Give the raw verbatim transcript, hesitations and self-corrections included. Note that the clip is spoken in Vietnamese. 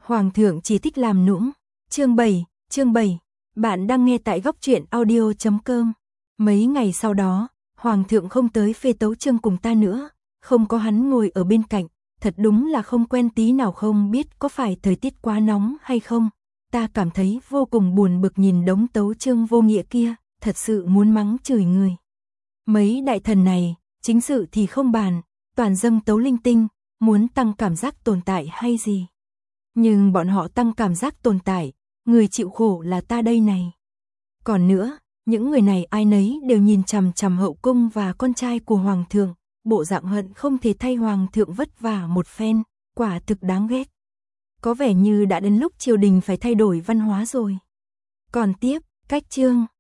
Hoàng thượng chỉ thích làm nũng. Chương bảy, chương bảy. Bạn đang nghe tại góc truyện audio chấm com. Mấy ngày sau đó, Hoàng thượng không tới phê tấu chương cùng ta nữa, không có hắn ngồi ở bên cạnh, thật đúng là không quen tí nào, không biết có phải thời tiết quá nóng hay không. Ta cảm thấy vô cùng buồn bực nhìn đống tấu chương vô nghĩa kia, thật sự muốn mắng chửi người. Mấy đại thần này, chính sự thì không bàn, toàn dâng tấu linh tinh, muốn tăng cảm giác tồn tại hay gì. Nhưng bọn họ tăng cảm giác tồn tại, người chịu khổ là ta đây này. Còn nữa, những người này ai nấy đều nhìn chằm chằm hậu cung và con trai của Hoàng thượng, bộ dạng hận không thể thay Hoàng thượng vất vả một phen, quả thực đáng ghét. Có vẻ như đã đến lúc triều đình phải thay đổi văn hóa rồi. Còn tiếp, cách chương,